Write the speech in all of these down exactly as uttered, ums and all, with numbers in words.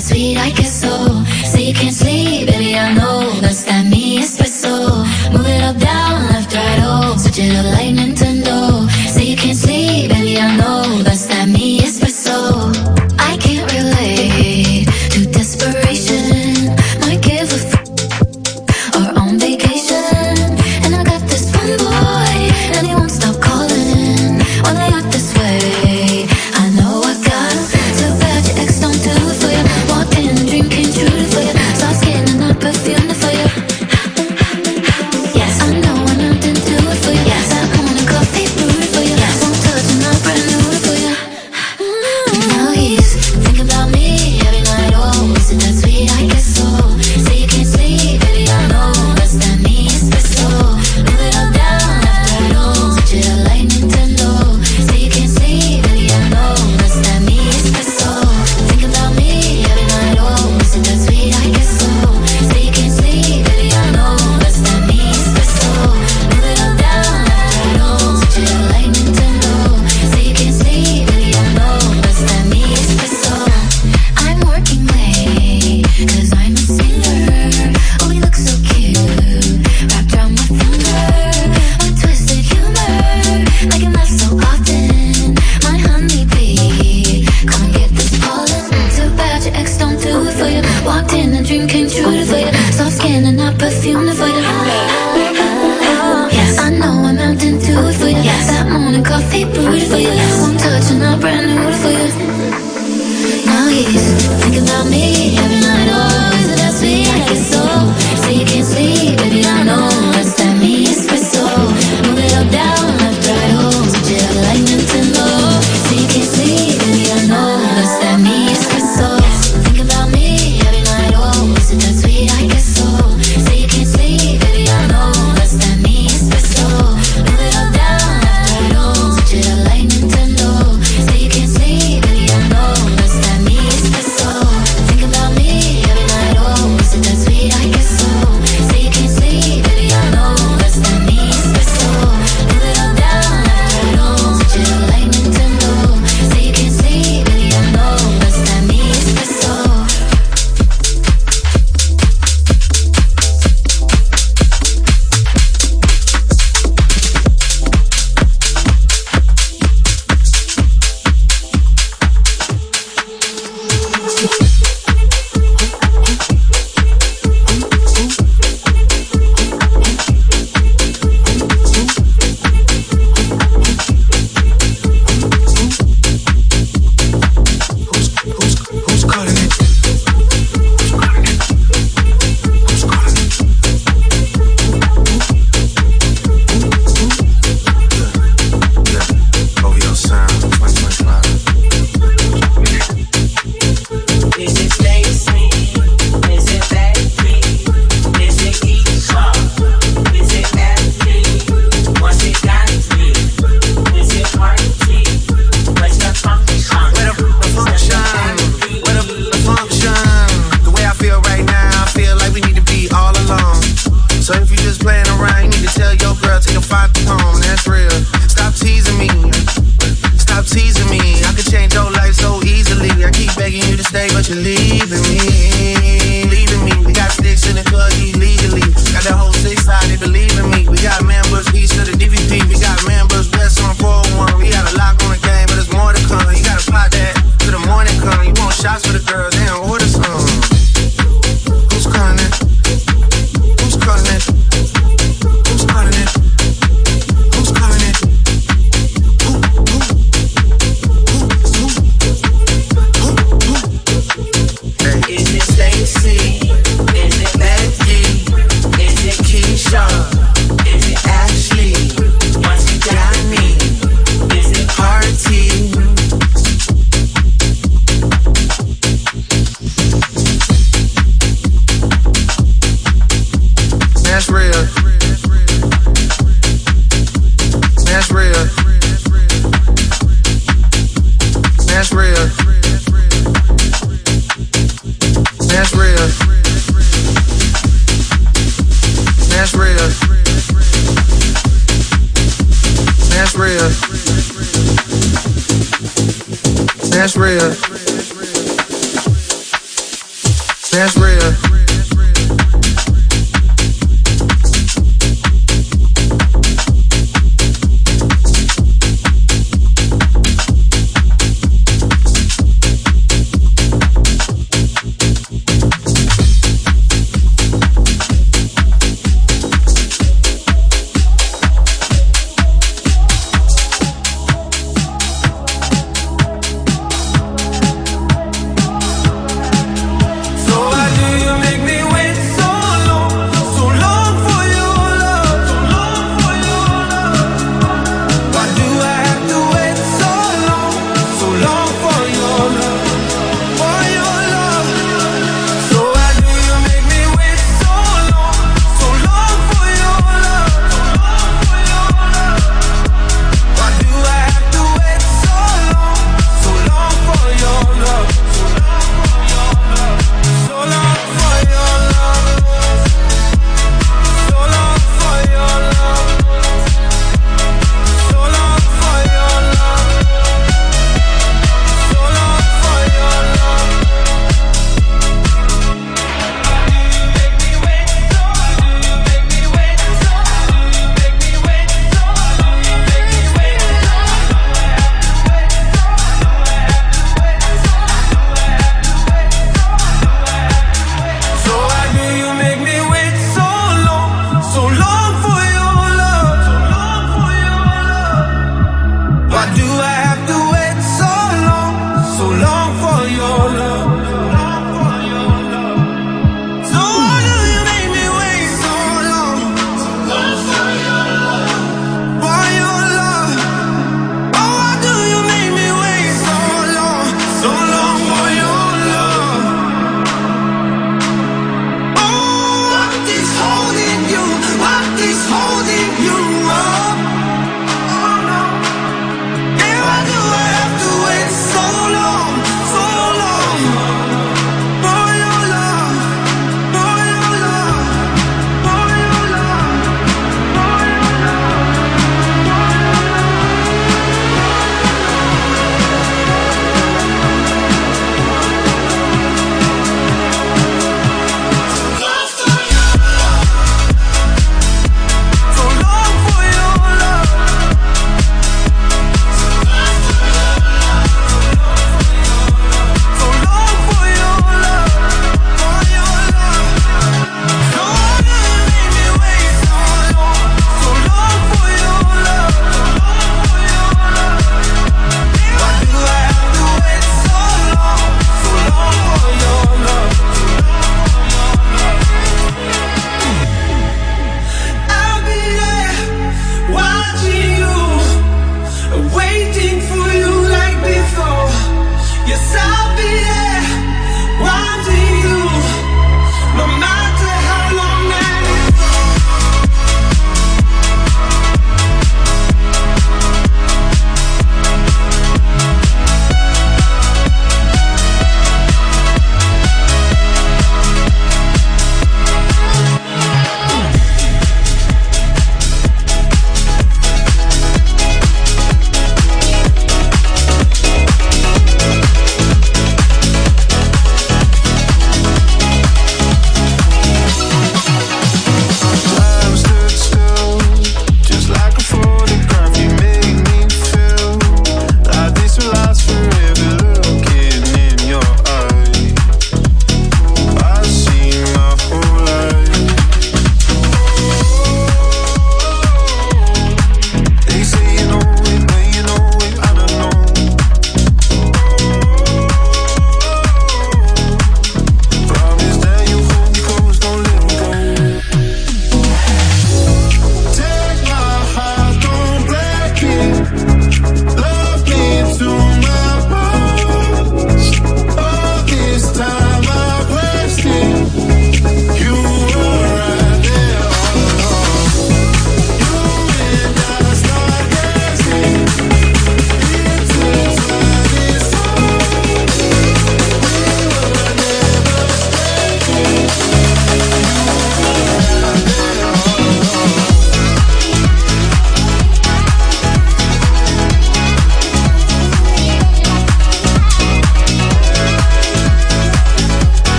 that sweet, I guess so. Say you can't sleep, baby, I know. That's that me espresso. Move it up, down, left, right, oh. Switch it up like Nintendo. Say you can't sleep, baby, I know. That's that me espresso. I can't relate to desperation. Might give a f or on vacation. And I got this one boy, and he won't stop calling when I act this way. I know I got him. Too bad your ex don't do it for you. Walked in and dream came true for you. Soft skin and I perfume it for you. Yes, I know I nothing do it for you. Yes, that morning coffee brewed for you. Yes, won't touch and I brand new it for you. Now he's thinking about me every night. Oh, is it that sweet? I guess so. Say you can't sleep, baby, I know. That's that me espresso. Move it up, down, left, right, oh. Switch it up like Nintendo. Say you can't sleep, baby, I know. That's that me espresso. Think about me every night. Oh, is it that sweet? I guess so. Say you can't sleep, baby, I know. That's that me espresso. Move it up, down, left, right, oh. Switch it up like Nintendo. Say you can't sleep, baby, I know. That's that me espresso. I'm working late, cause I'm a singer. Oh, we look so cute, wrapped around my finger. With twisted humor, like it laughs so often. My honeybee, come and get this pollen. Too bad your ex don't do it for you. Walked in, a dream came true for you. Soft skin and I perfume it for you. Yes, I know I'm out to do it for you. Yes, that morning coffee brewed for you. One touch and I brand new it for you. Now he's thinking about me every night. Oh, is it that sweet? I guess so. Say you can't sleep, baby, I know. That's that me espresso. Move it up, down, left, right, oh. Switch it up like Nintendo. Say you can't sleep, baby, I know. That's that me espresso. Think about me every night. Oh, is it that sweet? I guess so. Say you can't sleep, baby, I know. That's that me espresso. Move it up, down, left, right, oh. Switch it up like Nintendo. Say you can't sleep, baby, I know. That's that me espresso. Think about me every night. Oh, is it that sweet? I guess so. Say you can't sleep, baby, I know. That's that me espresso. Move it up, down, left, right, oh. Switch it up like Nintendo. Say you can't sleep, baby, I know. That's that me espresso. Who's calling it? Who's calling it? Yeah, yeah. O V O Sound twenty twenty-five. Is it Stacy? Is it Becky? Is it Keisha? Is it Ashley? Once it got me, is it Marty? What's the function? Where the, the function? Where the, the function? The way I feel right now, I feel like we need to be all alone. So if you just playing around, you need to tell your girl, take your father home. That's real. Stop teasing me. Stop teasing me. I could change your life so easily. I keep begging you to stay, but you're leaving me. Leaving me. We got sticks in the club illegally. Got the whole six side, they believe in me. We got members east to the D V P. We got members west on four oh one. We got a lock on the game, but there's more to come. You gotta plot that till the morning come. You want shots for the girls, they don't order some. Who's calling it? Who's calling it? Who's calling it? Who's calling it? Who, who, who, who, who, who? Hey. Is it Stacy? Is it Becky? Is it Keisha? Is it Ashley? Once you got me, is it Party? That's real. That's real. That's real. That's real. That's real. That's real. That's real. that's real. So why do you make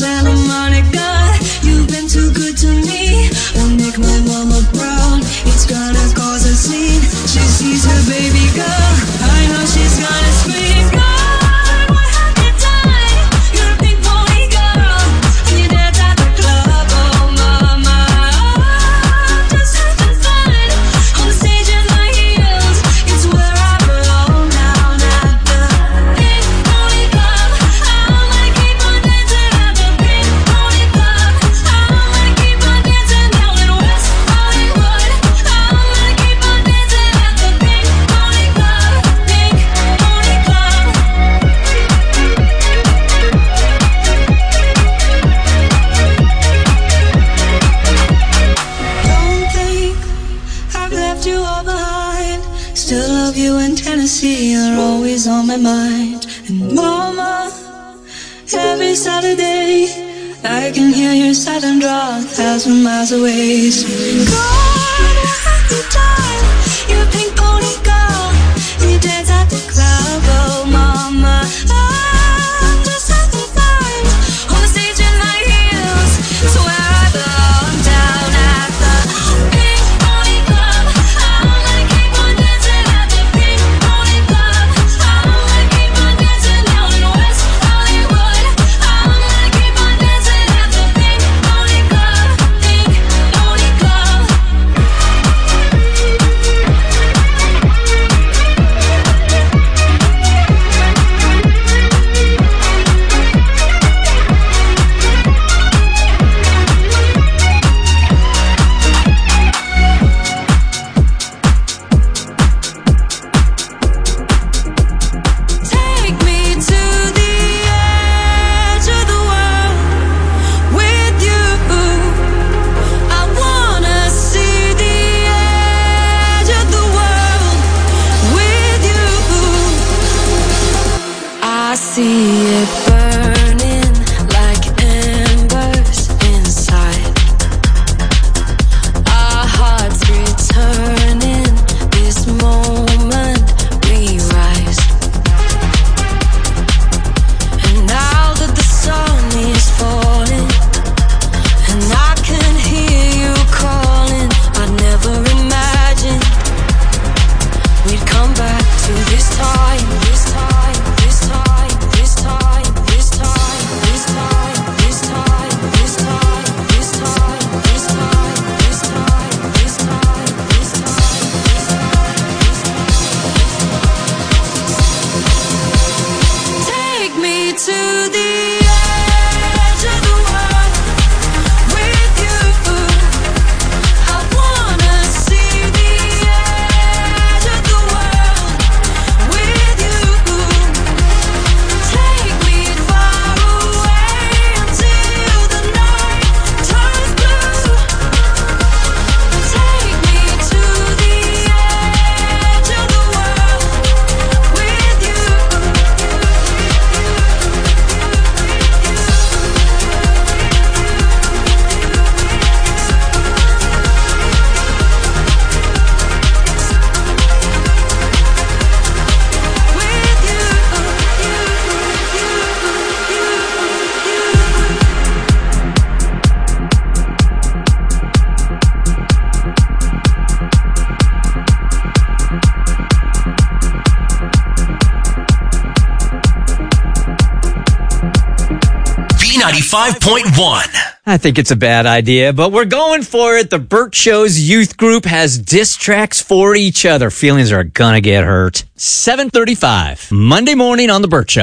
Santa Monica. You've been too good to me. Won't make my mama proud. It's gonna cause a scene. She sees her baby girl. I know she's gonna scream. God, what have you done? You're a pink pony girl, and you dance at the club. Oh mama, I'm just having fun on the stage in my heels. It's where I belong down at the Pink Pony Club. I wanna keep on dancing at the Pink Pony Club. I wanna keep on dancing down in West Hollywood. I wanna keep on dancing at the Pink Pony Club. Pink Pony Club. Don't think I've left you all behind. Still love you in Tennessee. You're always on my mind. And mama, every Saturday I can hear your silent draw a thousand miles away. So God, what have you done? You're a pink pony girl, and you dance at the club. Oh mama, I'm just having fun on the stage in my heels. It's where I belong down at the Pink Pony Club. I wanna keep on dancing at the Pink Pony Club. I wanna keep on dancing down in West Hollywood. I wanna keep on dancing at the Pink Pony Club. Pink Pony Club. Take me to the edge of the world with you. I wanna see the edge of the world with you. I see it burning like embers inside. Our hearts returning. This moment we rise. And now that the sun is falling, and I can hear you calling, I never imagined we'd come back to this time, this time, this time, this time, this time, this time, this time, this time, this time, this time, this time, this time, this time, this time. Take me to the edge of the world with you. I wanna see the edge of the world with you. Take me far away until the night turns blue. Take me to the edge of the world with you. B ninety-five point one. I think it's a bad idea, but we're going for it. The Burt Show's youth group has diss tracks for each other. Feelings are gonna get hurt. seven thirty-five, Monday morning on The Burt Show.